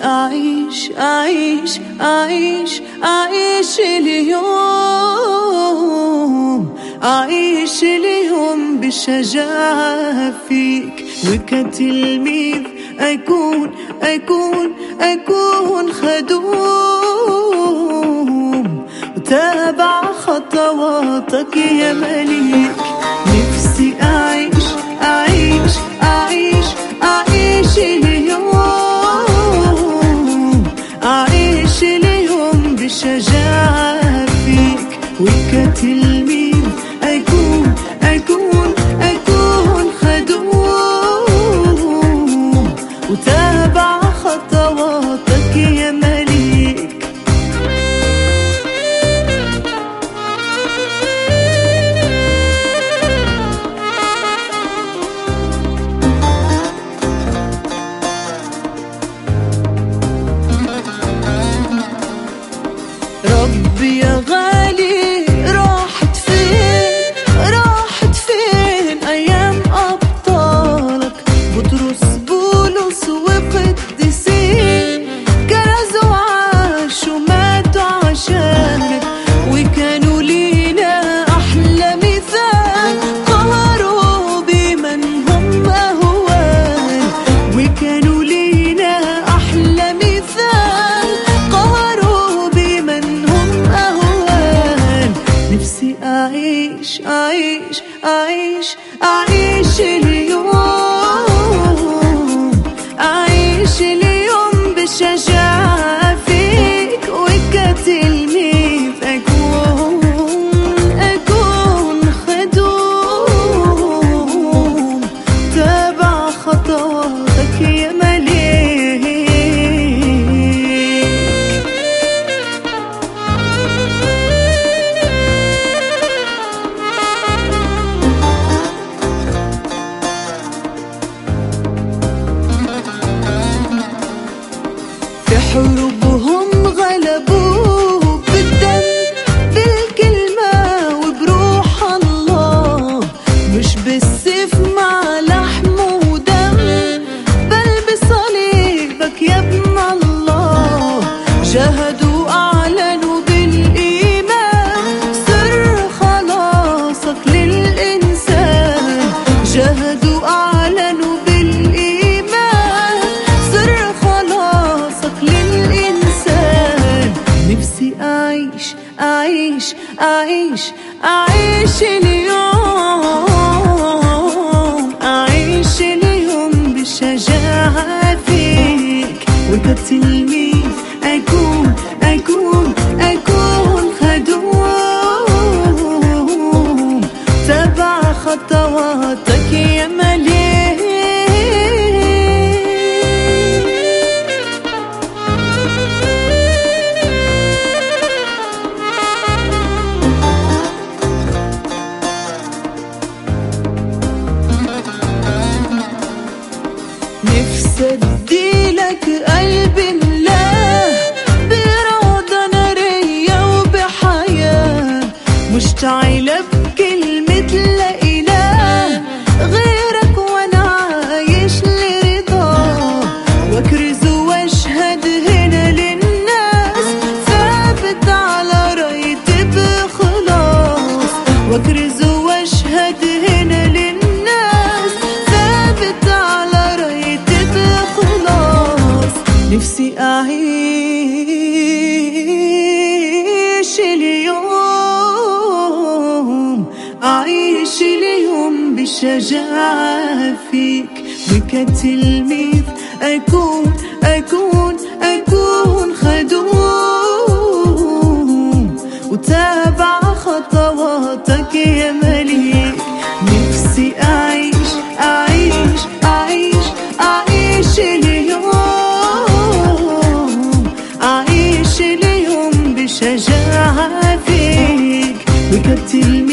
أعيش أعيش أعيش أعيش اليوم، أعيش اليوم بشجاعة فيك، وكتلميذ أكون خدوم، وتابع خطواتك يا مليك. نفسي أعيش أعيش أعيش أعيش اليوم، أعيش اليوم بشجاعة فيك، وكتلميذ أكون خدوم، وتابع خطواتك يا مليك. ربي يا غالي راحت فين أيام أبطالك؟ بطرس بولس وقديسين كرزوا وعاشوا ماتوا عشانك، وكانوا لينا أحلى مثال، قهروا بمن هم أهوال، وكانوا لينا أحلى مثال، قهروا بمن هم أهوال. نفسي أعيش أعيش أعيش أعيش اليوم، أعيش اليوم بشجاعة فيك، وكتلميذ أكون خدوم، تابع خطواتك يا مليك. في حروبهم غلبوك بالدم بالكلمة وبروح الله، مش بالسيف مع لحم ودم، بل بصليبك يا ابن الله. جاهدوا أعلنوا بالإيمان سر خلاصك للإنسان، جاهدوا أعلنوا بالإيمان سر خلاصك للإنسان. نفسي أعيش أعيش أعيش أعيش اليوم، أعيش اليوم بشجاعة فيك، وكتلميذ أكون خدوم، تابع خطواتك يا مليك. نفسي أديلك قلبي ملاه بإرادة نارية وبحياة، مشتعلة بكلمة لا إله غيرك، وأنا عايش لرضاه، وأكرز وأشهد هنا للناس، ثابت على رايتي بإخلاص، وأكرز وأشهد هنا للناس، ثابت على رايتي بإخلاص. نفسي أعيش اليوم، أعيش اليوم بشجاعة فيك، وكتلميذ أكون خدوم، وتابع خطواتك يا مليك. نفسي أعيش أعيش أعيش أعيش اليوم، أعيش اليوم بشجاعة فيك، وكتلميذ